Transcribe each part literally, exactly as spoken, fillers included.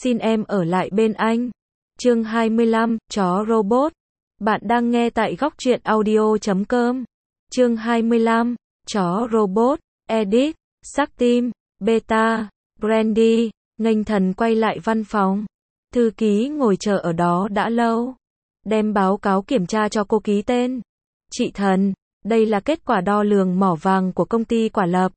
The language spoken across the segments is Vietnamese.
xin em ở lại bên anh. Chương hai mươi lăm, chó robot. Bạn đang nghe tại góc truyện audio chấm com. Chương hai mươi lăm, chó robot, edit, sắc tim, beta, Brandy. Nghênh Thần quay lại văn phòng. Thư ký ngồi chờ ở đó đã lâu. Đem báo cáo kiểm tra cho cô ký tên. Chị Thần, đây là kết quả đo lường mỏ vàng của công ty Quả Lập.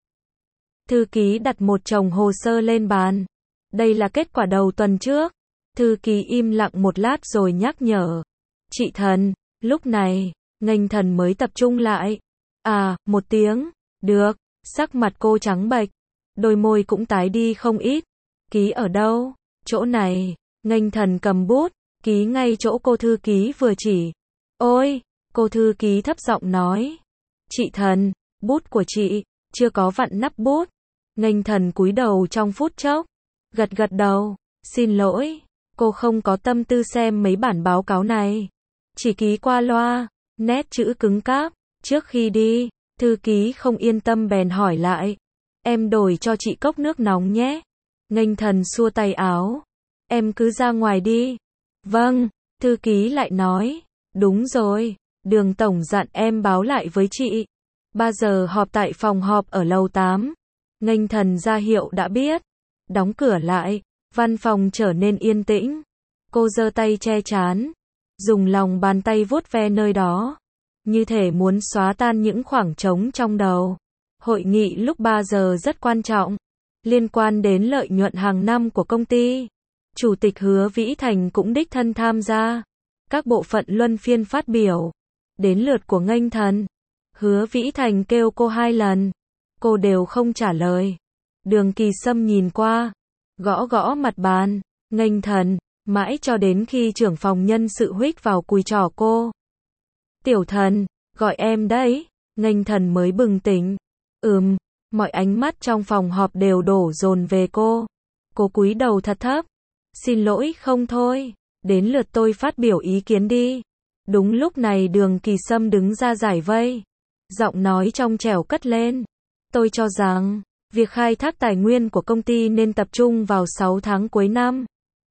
Thư ký đặt một chồng hồ sơ lên bàn. Đây là kết quả đầu tuần trước. Thư ký im lặng một lát rồi nhắc nhở. Chị Thần, lúc này, Nghênh Thần mới tập trung lại. À, một tiếng. Được. Sắc mặt cô trắng bệch. Đôi môi cũng tái đi không ít. Ký ở đâu? Chỗ này. Nghênh Thần cầm bút, ký ngay chỗ cô thư ký vừa chỉ. Ôi, cô thư ký thấp giọng nói. Chị Thần, bút của chị, chưa có vặn nắp bút. Nghênh Thần cúi đầu trong phút chốc. Gật gật đầu, xin lỗi, cô không có tâm tư xem mấy bản báo cáo này. Chỉ ký qua loa, nét chữ cứng cáp. Trước khi đi, thư ký không yên tâm bèn hỏi lại. Em đổi cho chị cốc nước nóng nhé. Nghênh Thần xua tay áo. Em cứ ra ngoài đi. Vâng, thư ký lại nói. Đúng rồi, Đường tổng dặn em báo lại với chị. Ba giờ họp tại phòng họp ở lầu tám. Nghênh Thần ra hiệu đã biết. Đóng cửa lại, văn phòng trở nên yên tĩnh. Cô giơ tay che trán, dùng lòng bàn tay vuốt ve nơi đó, như thể muốn xóa tan những khoảng trống trong đầu. Hội nghị lúc ba giờ rất quan trọng, liên quan đến lợi nhuận hàng năm của công ty. Chủ tịch Hứa Vĩ Thành cũng đích thân tham gia. Các bộ phận luân phiên phát biểu. Đến lượt của Nghênh Thần. Hứa Vĩ Thành kêu cô hai lần. Cô đều không trả lời. Đường Kỳ Sâm nhìn qua, gõ gõ mặt bàn. Nghênh Thần, mãi cho đến khi trưởng phòng nhân sự huých vào cùi trỏ cô. Tiểu Thần, gọi em đấy. Nghênh Thần mới bừng tỉnh. Ừm, mọi ánh mắt trong phòng họp đều đổ dồn về cô. Cô cúi đầu thật thấp. Xin lỗi không thôi, đến lượt tôi phát biểu ý kiến đi. Đúng lúc này Đường Kỳ Sâm đứng ra giải vây. Giọng nói trong trẻo cất lên. Tôi cho rằng, việc khai thác tài nguyên của công ty nên tập trung vào sáu tháng cuối năm.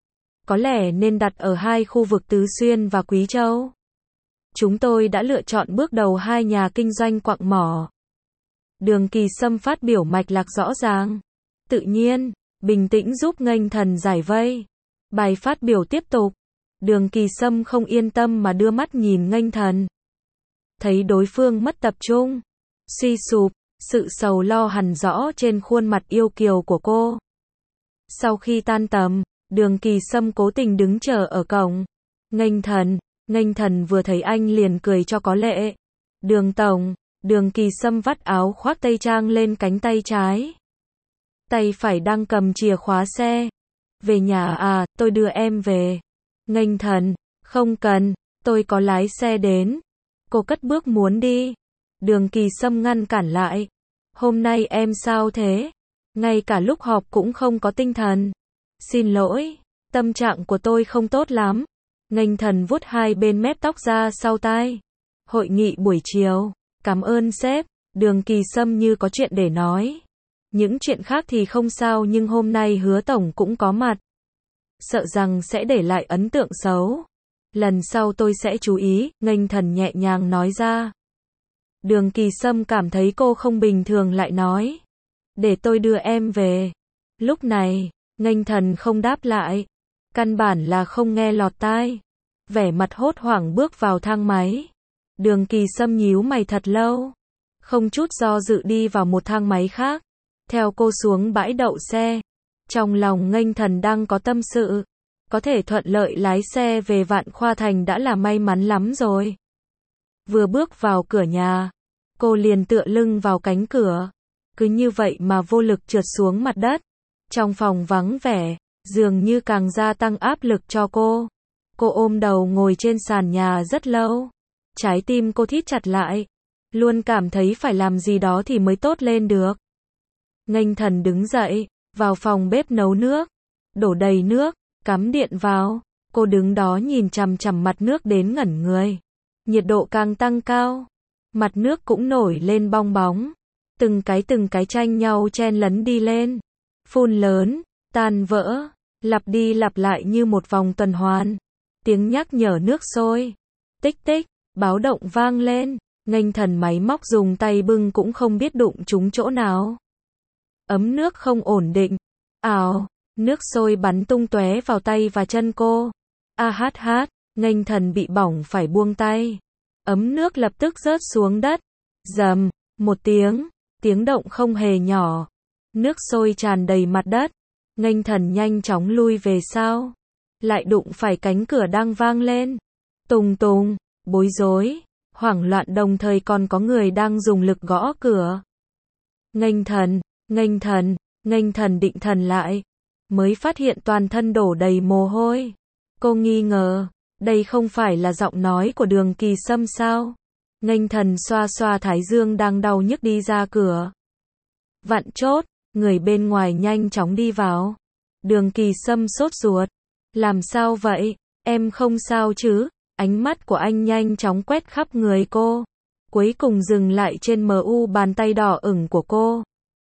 Có lẽ nên đặt ở hai khu vực Tứ Xuyên và Quý Châu. Chúng tôi đã lựa chọn bước đầu hai nhà kinh doanh quặng mỏ. Đường Kỳ Sâm phát biểu mạch lạc rõ ràng. Tự nhiên, bình tĩnh giúp Nghênh Thần giải vây. Bài phát biểu tiếp tục. Đường Kỳ Sâm không yên tâm mà đưa mắt nhìn Nghênh Thần. Thấy đối phương mất tập trung, suy sụp, sự sầu lo hằn rõ trên khuôn mặt yêu kiều của cô. Sau khi tan tầm, Đường Kỳ Sâm cố tình đứng chờ ở cổng. Nghênh Thần, Nghênh Thần vừa thấy anh liền cười cho có lệ. Đường tổng, Đường Kỳ Sâm vắt áo khoác tây trang lên cánh tay trái. Tay phải đang cầm chìa khóa xe. Về nhà à, tôi đưa em về. Nghênh Thần, không cần, tôi có lái xe đến. Cô cất bước muốn đi. Đường Kỳ Sâm ngăn cản lại. Hôm nay em sao thế? Ngay cả lúc họp cũng không có tinh thần. Xin lỗi, tâm trạng của tôi không tốt lắm. Nghênh Thần vuốt hai bên mép tóc ra sau tai. Hội nghị buổi chiều. Cảm ơn sếp. Đường Kỳ Sâm như có chuyện để nói. Những chuyện khác thì không sao nhưng hôm nay Hứa tổng cũng có mặt. Sợ rằng sẽ để lại ấn tượng xấu. Lần sau tôi sẽ chú ý, Nghênh Thần nhẹ nhàng nói ra. Đường Kỳ Sâm cảm thấy cô không bình thường lại nói. Để tôi đưa em về. Lúc này, Nghênh Thần không đáp lại. Căn bản là không nghe lọt tai. Vẻ mặt hốt hoảng bước vào thang máy. Đường Kỳ Sâm nhíu mày thật lâu. Không chút do dự đi vào một thang máy khác. Theo cô xuống bãi đậu xe. Trong lòng Nghênh Thần đang có tâm sự. Có thể thuận lợi lái xe về Vạn Khoa Thành đã là may mắn lắm rồi. Vừa bước vào cửa nhà, cô liền tựa lưng vào cánh cửa. Cứ như vậy mà vô lực trượt xuống mặt đất. Trong phòng vắng vẻ, dường như càng gia tăng áp lực cho cô. Cô ôm đầu ngồi trên sàn nhà rất lâu. Trái tim cô thít chặt lại. Luôn cảm thấy phải làm gì đó thì mới tốt lên được. Nghênh Thần đứng dậy, vào phòng bếp nấu nước. Đổ đầy nước, cắm điện vào. Cô đứng đó nhìn chằm chằm mặt nước đến ngẩn người. Nhiệt độ càng tăng cao. Mặt nước cũng nổi lên bong bóng. Từng cái từng cái tranh nhau chen lấn đi lên. Phun lớn, tan vỡ. lặp đi lặp lại như một vòng tuần hoàn. Tiếng nhắc nhở nước sôi. Tích tích, báo động vang lên, nghênh thần máy móc dùng tay bưng cũng không biết đụng trúng chỗ nào. Ấm nước không ổn định. Ào, nước sôi bắn tung tóe vào tay và chân cô. A hát hát, nghênh thần bị bỏng phải buông tay. Ấm nước lập tức rớt xuống đất. Rầm, một tiếng, tiếng động không hề nhỏ. Nước sôi tràn đầy mặt đất. Nghênh thần nhanh chóng lui về sau. Lại đụng phải cánh cửa đang vang lên. Tùng tùng, bối rối, hoảng loạn đồng thời còn có người đang dùng lực gõ cửa. Nghênh thần, nghênh thần, nghênh thần định thần lại. Mới phát hiện toàn thân đổ đầy mồ hôi. Cô nghi ngờ, đây không phải là giọng nói của Đường Kỳ Sâm sao? Nghênh thần xoa xoa thái dương đang đau nhức đi ra cửa. Vặn chốt, người bên ngoài nhanh chóng đi vào. Đường Kỳ Sâm sốt ruột. Làm sao vậy? Em không sao chứ? Ánh mắt của anh nhanh chóng quét khắp người cô. Cuối cùng dừng lại trên mờ u bàn tay đỏ ửng của cô.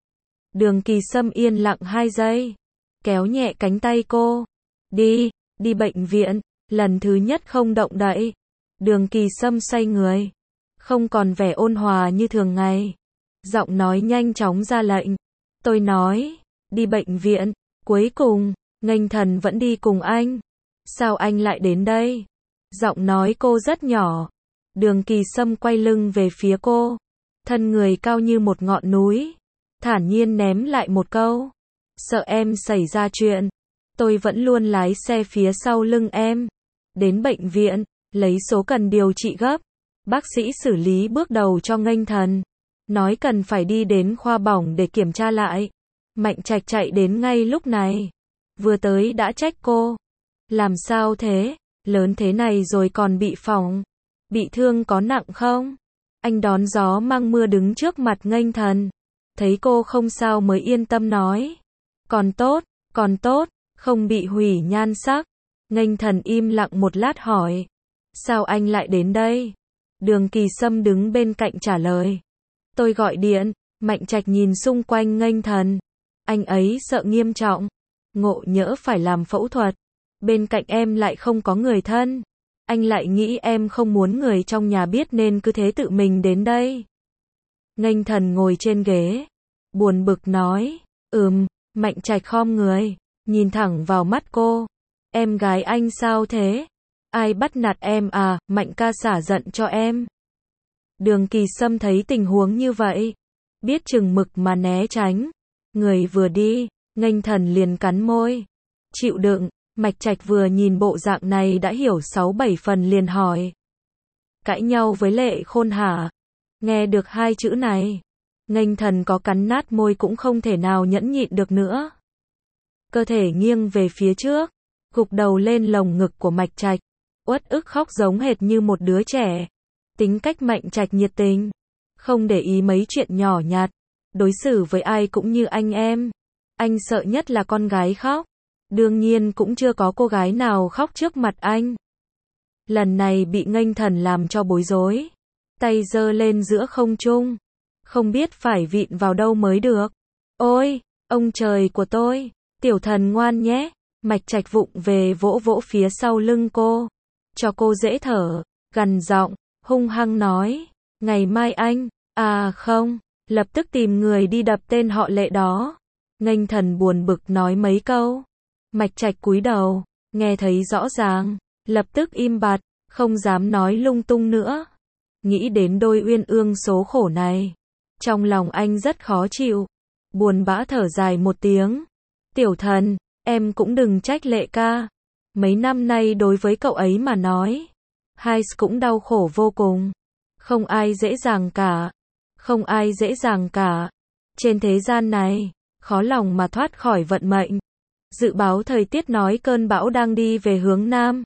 Đường Kỳ Sâm yên lặng hai giây. Kéo nhẹ cánh tay cô. Đi, đi bệnh viện. Lần thứ nhất không động đậy. Đường Kỳ Sâm xoay người. Không còn vẻ ôn hòa như thường ngày. Giọng nói nhanh chóng ra lệnh. Tôi nói, đi bệnh viện. Cuối cùng, nghênh thần vẫn đi cùng anh. Sao anh lại đến đây? Giọng nói cô rất nhỏ. Đường Kỳ Sâm quay lưng về phía cô. Thân người cao như một ngọn núi. Thản nhiên ném lại một câu. Sợ em xảy ra chuyện. Tôi vẫn luôn lái xe phía sau lưng em. Đến bệnh viện, lấy số cần điều trị gấp. Bác sĩ xử lý bước đầu cho nghênh thần. Nói cần phải đi đến khoa bỏng để kiểm tra lại. Mạnh Trạch chạy đến ngay lúc này. Vừa tới đã trách cô. Làm sao thế? Lớn thế này rồi còn bị phỏng. Bị thương có nặng không? Anh đón gió mang mưa đứng trước mặt nghênh thần. Thấy cô không sao mới yên tâm nói. Còn tốt, còn tốt, không bị hủy nhan sắc. Nghênh thần im lặng một lát hỏi. Sao anh lại đến đây? Đường Kỳ Sâm đứng bên cạnh trả lời. Tôi gọi điện. Mạnh Trạch nhìn xung quanh nghênh thần. Anh ấy sợ nghiêm trọng. Ngộ nhỡ phải làm phẫu thuật. Bên cạnh em lại không có người thân. Anh lại nghĩ em không muốn người trong nhà biết nên cứ thế tự mình đến đây. Nghênh thần ngồi trên ghế. Buồn bực nói. Ừm, Mạnh Trạch khom người. Nhìn thẳng vào mắt cô. Em gái anh sao thế? Ai bắt nạt em à? Mạnh ca xả giận cho em. Đường Kỳ Sâm thấy tình huống như vậy. Biết chừng mực mà né tránh. Người vừa đi, nghênh thần liền cắn môi. Chịu đựng. Mạch Trạch vừa nhìn bộ dạng này đã hiểu sáu bảy phần liền hỏi. Cãi nhau với Lệ Khôn hả? Nghe được hai chữ này. Nghênh thần có cắn nát môi cũng không thể nào nhẫn nhịn được nữa. Cơ thể nghiêng về phía trước. Gục đầu lên lồng ngực của Mạch Trạch. Uất ức khóc giống hệt như một đứa trẻ. Tính cách Mạnh Trạch nhiệt tình. Không để ý mấy chuyện nhỏ nhặt. Đối xử với ai cũng như anh em. Anh sợ nhất là con gái khóc. Đương nhiên cũng chưa có cô gái nào khóc trước mặt anh. Lần này bị nghênh thần làm cho bối rối. Tay giơ lên giữa không trung. Không biết phải vịn vào đâu mới được. Ôi, ông trời của tôi, tiểu thần ngoan nhé. Mạch Trạch vụng về vỗ vỗ phía sau lưng cô. Cho cô dễ thở, gằn giọng, hung hăng nói. Ngày mai anh, à không, lập tức tìm người đi đập tên họ Lệ đó. Nghênh thần buồn bực nói mấy câu. Mạch Trạch cúi đầu, nghe thấy rõ ràng, lập tức im bặt, không dám nói lung tung nữa. Nghĩ đến đôi uyên ương số khổ này, trong lòng anh rất khó chịu, buồn bã thở dài một tiếng. Tiểu thần, em cũng đừng trách Lệ ca. Mấy năm nay đối với cậu ấy mà nói, hai cũng đau khổ vô cùng. Không ai dễ dàng cả. Không ai dễ dàng cả. Trên thế gian này, khó lòng mà thoát khỏi vận mệnh. Dự báo thời tiết nói cơn bão đang đi về hướng Nam.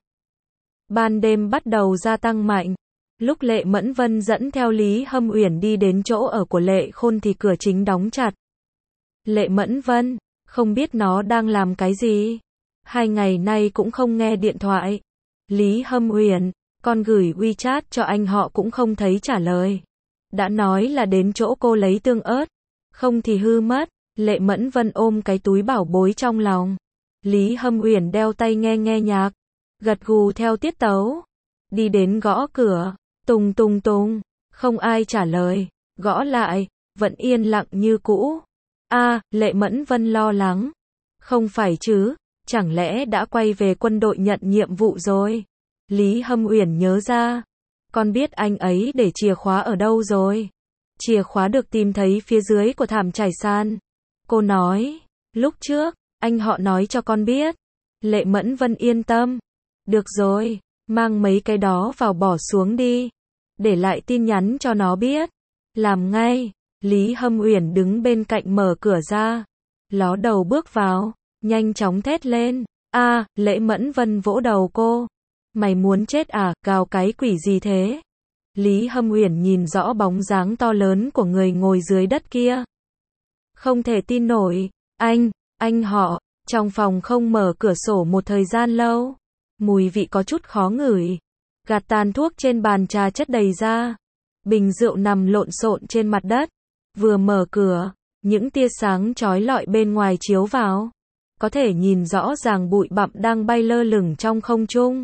Ban đêm bắt đầu gia tăng mạnh. Lúc Lệ Mẫn Vân dẫn theo Lý Hâm Uyển đi đến chỗ ở của Lệ Khôn thì cửa chính đóng chặt. Lệ Mẫn Vân, không biết nó đang làm cái gì. Hai ngày nay cũng không nghe điện thoại. Lý Hâm Uyển, con gửi WeChat cho anh họ cũng không thấy trả lời. Đã nói là đến chỗ cô lấy tương ớt. Không thì hư mất. Lệ Mẫn Vân ôm cái túi bảo bối trong lòng. Lý Hâm Uyển đeo tai nghe nghe nhạc, gật gù theo tiết tấu. Đi đến gõ cửa, tùng tùng tùng, không ai trả lời, gõ lại, vẫn yên lặng như cũ. A, Lệ Mẫn Vân lo lắng. Không phải chứ, chẳng lẽ đã quay về quân đội nhận nhiệm vụ rồi? Lý Hâm Uyển nhớ ra, con biết anh ấy để chìa khóa ở đâu rồi? Chìa khóa được tìm thấy phía dưới của thảm trải sàn. Cô nói, lúc trước, anh họ nói cho con biết. Lệ Mẫn Vân yên tâm. Được rồi, mang mấy cái đó vào bỏ xuống đi. Để lại tin nhắn cho nó biết. Làm ngay. Lý Hâm Uyển đứng bên cạnh mở cửa ra. Ló đầu bước vào, nhanh chóng thét lên. A, Lệ Mẫn Vân vỗ đầu cô. Mày muốn chết à, gào cái quỷ gì thế? Lý Hâm Uyển nhìn rõ bóng dáng to lớn của người ngồi dưới đất kia. Không thể tin nổi, anh, anh họ, trong phòng không mở cửa sổ một thời gian lâu. Mùi vị có chút khó ngửi. Gạt tàn thuốc trên bàn trà chất đầy ra. Bình rượu nằm lộn xộn trên mặt đất. Vừa mở cửa, những tia sáng chói lọi bên ngoài chiếu vào. Có thể nhìn rõ ràng bụi bặm đang bay lơ lửng trong không trung.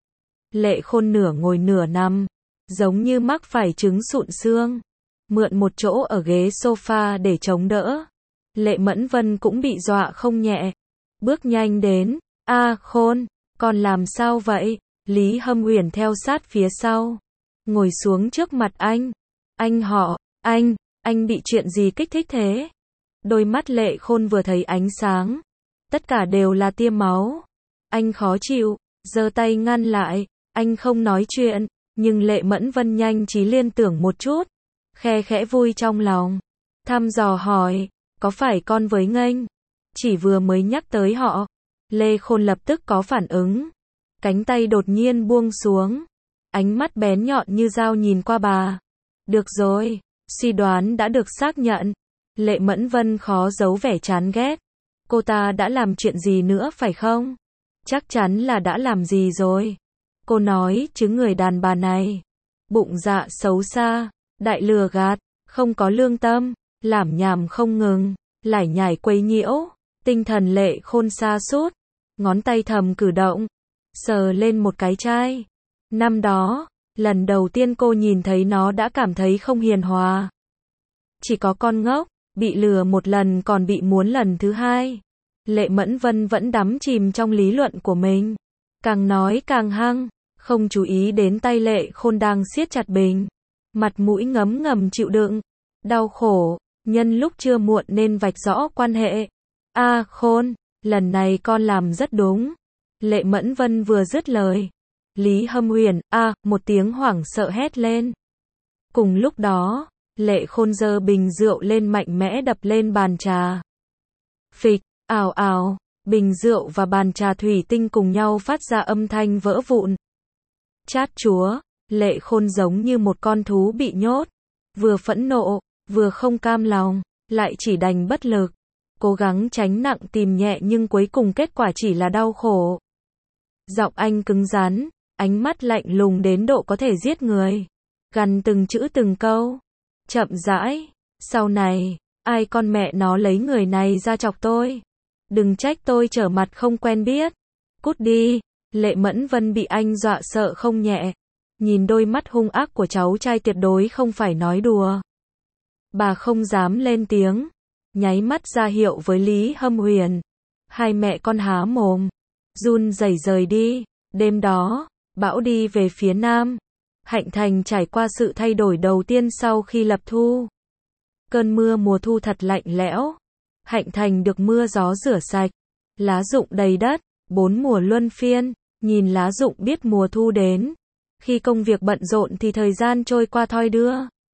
Lệ Khôn nửa ngồi nửa nằm, giống như mắc phải chứng sụn xương. Mượn một chỗ ở ghế sofa để chống đỡ. Lệ Mẫn Vân cũng bị dọa không nhẹ. Bước nhanh đến, A, Khôn, con làm sao vậy? Lý Hâm Uyển theo sát phía sau. Ngồi xuống trước mặt anh. Anh họ, anh, anh bị chuyện gì kích thích thế? Đôi mắt Lệ Khôn vừa thấy ánh sáng. Tất cả đều là tia máu. Anh khó chịu, giơ tay ngăn lại. Anh không nói chuyện, nhưng Lệ Mẫn Vân nhanh trí liên tưởng một chút. Khe khẽ vui trong lòng. Thăm dò hỏi, có phải con với nghênh? Chỉ vừa mới nhắc tới họ. Lê Khôn lập tức có phản ứng. Cánh tay đột nhiên buông xuống. Ánh mắt bén nhọn như dao nhìn qua bà. Được rồi, suy đoán đã được xác nhận. Lệ Mẫn Vân khó giấu vẻ chán ghét. Cô ta đã làm chuyện gì nữa phải không? Chắc chắn là đã làm gì rồi. Cô nói chứ người đàn bà này. Bụng dạ xấu xa, đại lừa gạt, không có lương tâm, lảm nhảm không ngừng, lải nhải quấy nhiễu. Tinh thần Lệ Khôn sa sút. Ngón tay thầm cử động. Sờ lên một cái chai. Năm đó, lần đầu tiên cô nhìn thấy nó đã cảm thấy không hiền hòa. Chỉ có con ngốc, bị lừa một lần còn bị muốn lần thứ hai. Lệ Mẫn Vân vẫn đắm chìm trong lý luận của mình. Càng nói càng hăng, không chú ý đến tay Lệ Khôn đang siết chặt bình. Mặt mũi ngấm ngầm chịu đựng. Đau khổ, nhân lúc chưa muộn nên vạch rõ quan hệ. A, Khôn, lần này con làm rất đúng. Lệ Mẫn Vân vừa dứt lời. Lý Hâm Uyển, a, một tiếng hoảng sợ hét lên. Cùng lúc đó, Lệ Khôn giơ bình rượu lên mạnh mẽ đập lên bàn trà. Phịch, ào ào, bình rượu và bàn trà thủy tinh cùng nhau phát ra âm thanh vỡ vụn. Chát chúa, Lệ Khôn giống như một con thú bị nhốt. Vừa phẫn nộ, vừa không cam lòng, lại chỉ đành bất lực. Cố gắng tránh nặng tìm nhẹ nhưng cuối cùng kết quả chỉ là đau khổ. Giọng anh cứng rắn, ánh mắt lạnh lùng đến độ có thể giết người. Gằn từng chữ từng câu. Chậm rãi, sau này, ai con mẹ nó lấy người này ra chọc tôi. Đừng trách tôi trở mặt không quen biết. Cút đi. Lệ Mẫn Vân bị anh dọa sợ không nhẹ. Nhìn đôi mắt hung ác của cháu trai tuyệt đối không phải nói đùa. Bà không dám lên tiếng. Nháy mắt ra hiệu với Lý Hâm Uyển. Hai mẹ con há mồm. Run rẩy rời đi. Đêm đó, bão đi về phía nam. Hạnh Thành trải qua sự thay đổi đầu tiên sau khi lập thu. Cơn mưa mùa thu thật lạnh lẽo. Hạnh Thành được mưa gió rửa sạch. Lá rụng đầy đất, bốn mùa luân phiên. Nhìn lá rụng biết mùa thu đến. Khi công việc bận rộn thì thời gian trôi qua thoi đưa.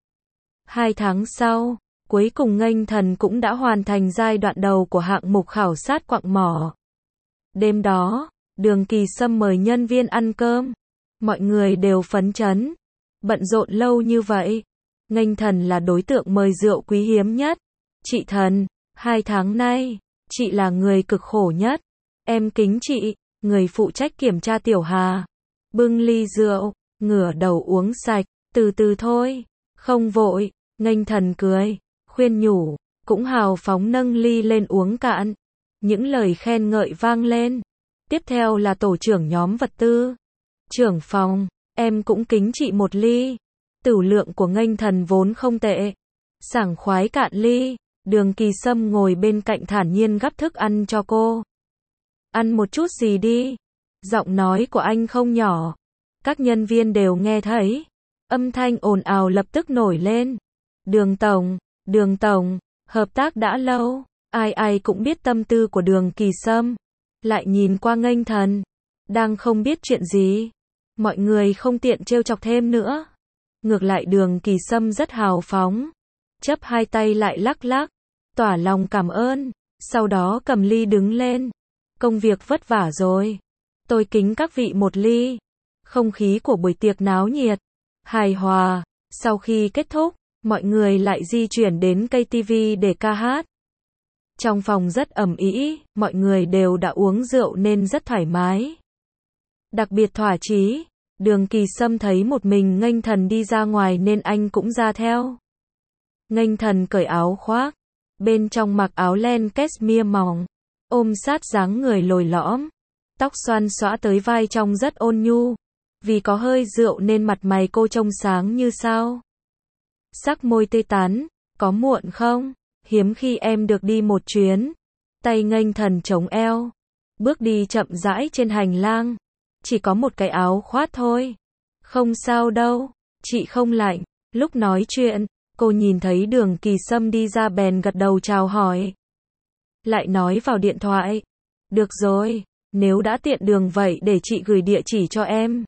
Hai tháng sau, cuối cùng Nghênh Thần cũng đã hoàn thành giai đoạn đầu của hạng mục khảo sát quặng mỏ. Đêm đó, Đường Kỳ Sâm mời nhân viên ăn cơm. Mọi người đều phấn chấn. Bận rộn lâu như vậy. Nghênh Thần là đối tượng mời rượu quý hiếm nhất. Chị Thần, hai tháng nay, chị là người cực khổ nhất. Em kính chị, người phụ trách kiểm tra Tiểu Hà. Bưng ly rượu, ngửa đầu uống sạch, từ từ thôi, không vội. Nghênh Thần cười, khuyên nhủ, cũng hào phóng nâng ly lên uống cạn. Những lời khen ngợi vang lên. Tiếp theo là tổ trưởng nhóm vật tư. Trưởng phòng, em cũng kính chị một ly. Tửu lượng của Nghênh Thần vốn không tệ. Sảng khoái cạn ly. Đường Kỳ Sâm ngồi bên cạnh thản nhiên gắp thức ăn cho cô. Ăn một chút gì đi. Giọng nói của anh không nhỏ. Các nhân viên đều nghe thấy. Âm thanh ồn ào lập tức nổi lên. Đường Tổng, Đường Tổng, hợp tác đã lâu. Ai ai cũng biết tâm tư của Đường Kỳ Sâm. Lại nhìn qua Nghênh Thần. Đang không biết chuyện gì. Mọi người không tiện trêu chọc thêm nữa. Ngược lại Đường Kỳ Sâm rất hào phóng. Chấp hai tay lại lắc lắc. Tỏ lòng cảm ơn. Sau đó cầm ly đứng lên. Công việc vất vả rồi. Tôi kính các vị một ly. Không khí của buổi tiệc náo nhiệt. Hài hòa. Sau khi kết thúc, mọi người lại di chuyển đến ca tê vê để ca hát. Trong phòng rất ầm ĩ, mọi người đều đã uống rượu nên rất thoải mái. Đặc biệt thỏa chí, Đường Kỳ Sâm thấy một mình Nghênh Thần đi ra ngoài nên anh cũng ra theo. Nghênh Thần cởi áo khoác, bên trong mặc áo len cashmere mỏng, ôm sát dáng người lồi lõm, tóc xoăn xõa tới vai trông rất ôn nhu. Vì có hơi rượu nên mặt mày cô trông sáng như sao. Sắc môi tê tán, có muộn không? Hiếm khi em được đi một chuyến. Tay Nghênh Thần chống eo, bước đi chậm rãi trên hành lang. Chỉ có một cái áo khoác thôi. Không sao đâu, chị không lạnh. Lúc nói chuyện, cô nhìn thấy Đường Kỳ Sâm đi ra bèn gật đầu chào hỏi. Lại nói vào điện thoại. Được rồi, nếu đã tiện đường vậy để chị gửi địa chỉ cho em.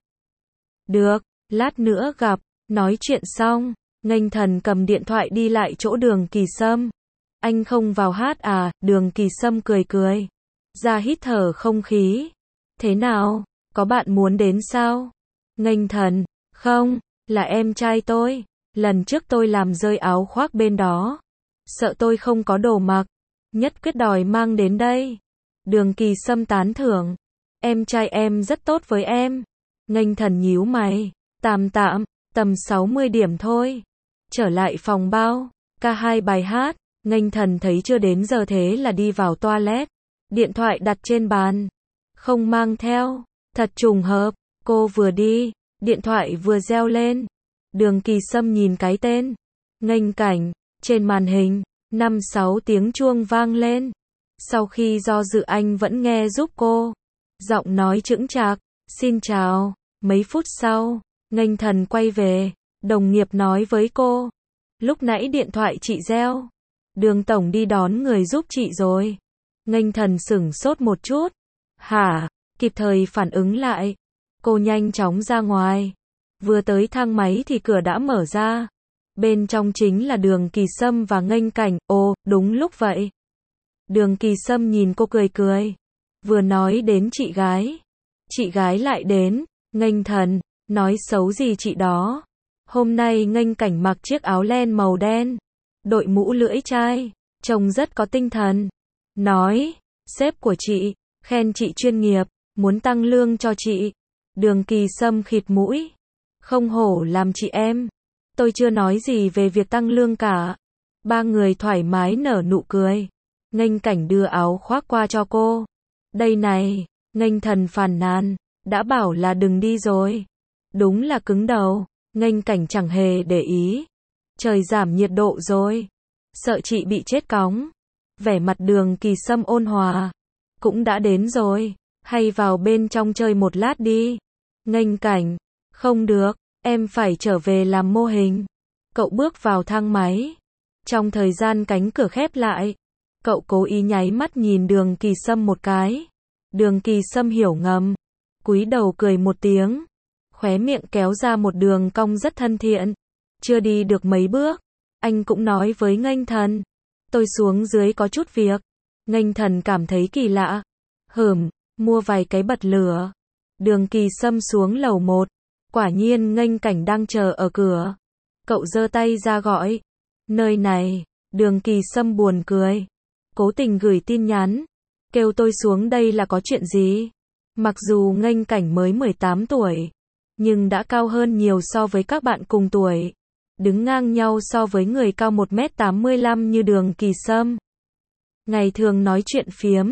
Được, lát nữa gặp. Nói chuyện xong, Nghênh Thần cầm điện thoại đi lại chỗ Đường Kỳ Sâm. Anh không vào hát à? Đường Kỳ Sâm cười cười. Ra hít thở không khí. Thế nào? Có bạn muốn đến sao? Nghênh Thần, không, là em trai tôi. Lần trước tôi làm rơi áo khoác bên đó. Sợ tôi không có đồ mặc. Nhất quyết đòi mang đến đây. Đường Kỳ Sâm tán thưởng. Em trai em rất tốt với em. Nghênh Thần nhíu mày. Tạm tạm, tầm sáu mươi điểm thôi. Trở lại phòng bao, ca hai bài hát. Nghênh Thần thấy chưa đến giờ thế là đi vào toilet. Điện thoại đặt trên bàn. Không mang theo. Thật trùng hợp, cô vừa đi, điện thoại vừa reo lên. Đường Kỳ Sâm nhìn cái tên. Nghênh Cảnh, trên màn hình, năm sáu tiếng chuông vang lên. Sau khi do dự anh vẫn nghe giúp cô. Giọng nói chững chạc, xin chào. Mấy phút sau, Nghênh Thần quay về, đồng nghiệp nói với cô. Lúc nãy điện thoại chị reo. Đường Tổng đi đón người giúp chị rồi. Nghênh Thần sửng sốt một chút. Hả? Kịp thời phản ứng lại. Cô nhanh chóng ra ngoài. Vừa tới thang máy thì cửa đã mở ra. Bên trong chính là Đường Kỳ Sâm và Nghênh Cảnh. Ồ, đúng lúc vậy. Đường Kỳ Sâm nhìn cô cười cười. Vừa nói đến chị gái. Chị gái lại đến. Nghênh Thần, nói xấu gì chị đó. Hôm nay Nghênh Cảnh mặc chiếc áo len màu đen. Đội mũ lưỡi chai. Trông rất có tinh thần. Nói, sếp của chị, khen chị chuyên nghiệp. Muốn tăng lương cho chị. Đường Kỳ Sâm khịt mũi. Không hổ làm chị em. Tôi chưa nói gì về việc tăng lương cả. Ba người thoải mái nở nụ cười. Nghênh Cảnh đưa áo khoác qua cho cô. Đây này, Nghênh Thần phàn nàn. Đã bảo là đừng đi rồi. Đúng là cứng đầu. Nghênh Cảnh chẳng hề để ý. Trời giảm nhiệt độ rồi. Sợ chị bị chết cóng. Vẻ mặt Đường Kỳ Sâm ôn hòa. Cũng đã đến rồi. Hay vào bên trong chơi một lát đi. Nghênh Cảnh. Không được. Em phải trở về làm mô hình. Cậu bước vào thang máy. Trong thời gian cánh cửa khép lại. Cậu cố ý nháy mắt nhìn Đường Kỳ Sâm một cái. Đường Kỳ Sâm hiểu ngầm. Cúi đầu cười một tiếng. Khóe miệng kéo ra một đường cong rất thân thiện. Chưa đi được mấy bước. Anh cũng nói với Nghênh Thần. Tôi xuống dưới có chút việc. Nghênh Thần cảm thấy kỳ lạ. Hửm, mua vài cái bật lửa. Đường Kỳ Sâm xuống lầu một. Quả nhiên Nghênh Cảnh đang chờ ở cửa. Cậu giơ tay ra gọi. Nơi này. Đường Kỳ Sâm buồn cười. Cố tình gửi tin nhắn. Kêu tôi xuống đây là có chuyện gì? Mặc dù Nghênh Cảnh mới mười tám tuổi. Nhưng đã cao hơn nhiều so với các bạn cùng tuổi. Đứng ngang nhau so với người cao một mét tám mươi lăm như Đường Kỳ Sâm. Ngày thường nói chuyện phiếm,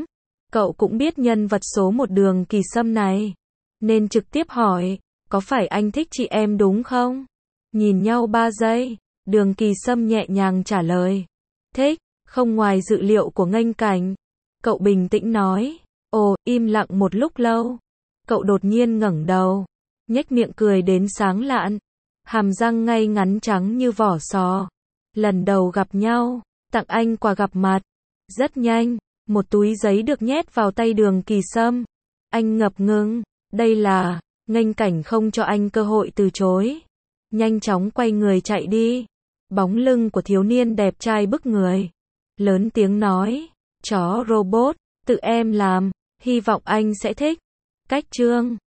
Cậu cũng biết nhân vật số một Đường Kỳ Sâm này, nên trực tiếp hỏi, có phải anh thích chị em đúng không? Nhìn nhau ba giây, Đường Kỳ Sâm nhẹ nhàng trả lời, thích, không ngoài dự liệu của Nghênh Cảnh. Cậu bình tĩnh nói, ồ, im lặng một lúc lâu. Cậu đột nhiên ngẩng đầu, nhếch miệng cười đến sáng lạn, hàm răng ngay ngắn trắng như vỏ sò. Lần đầu gặp nhau, tặng anh quà gặp mặt. Rất nhanh, một túi giấy được nhét vào tay Đường Kỳ Sâm. Anh ngập ngừng, đây là, Nghênh Cảnh không cho anh cơ hội từ chối. Nhanh chóng quay người chạy đi. Bóng lưng của thiếu niên đẹp trai bức người. Lớn tiếng nói, chó robot, tự em làm, hy vọng anh sẽ thích. Cách chương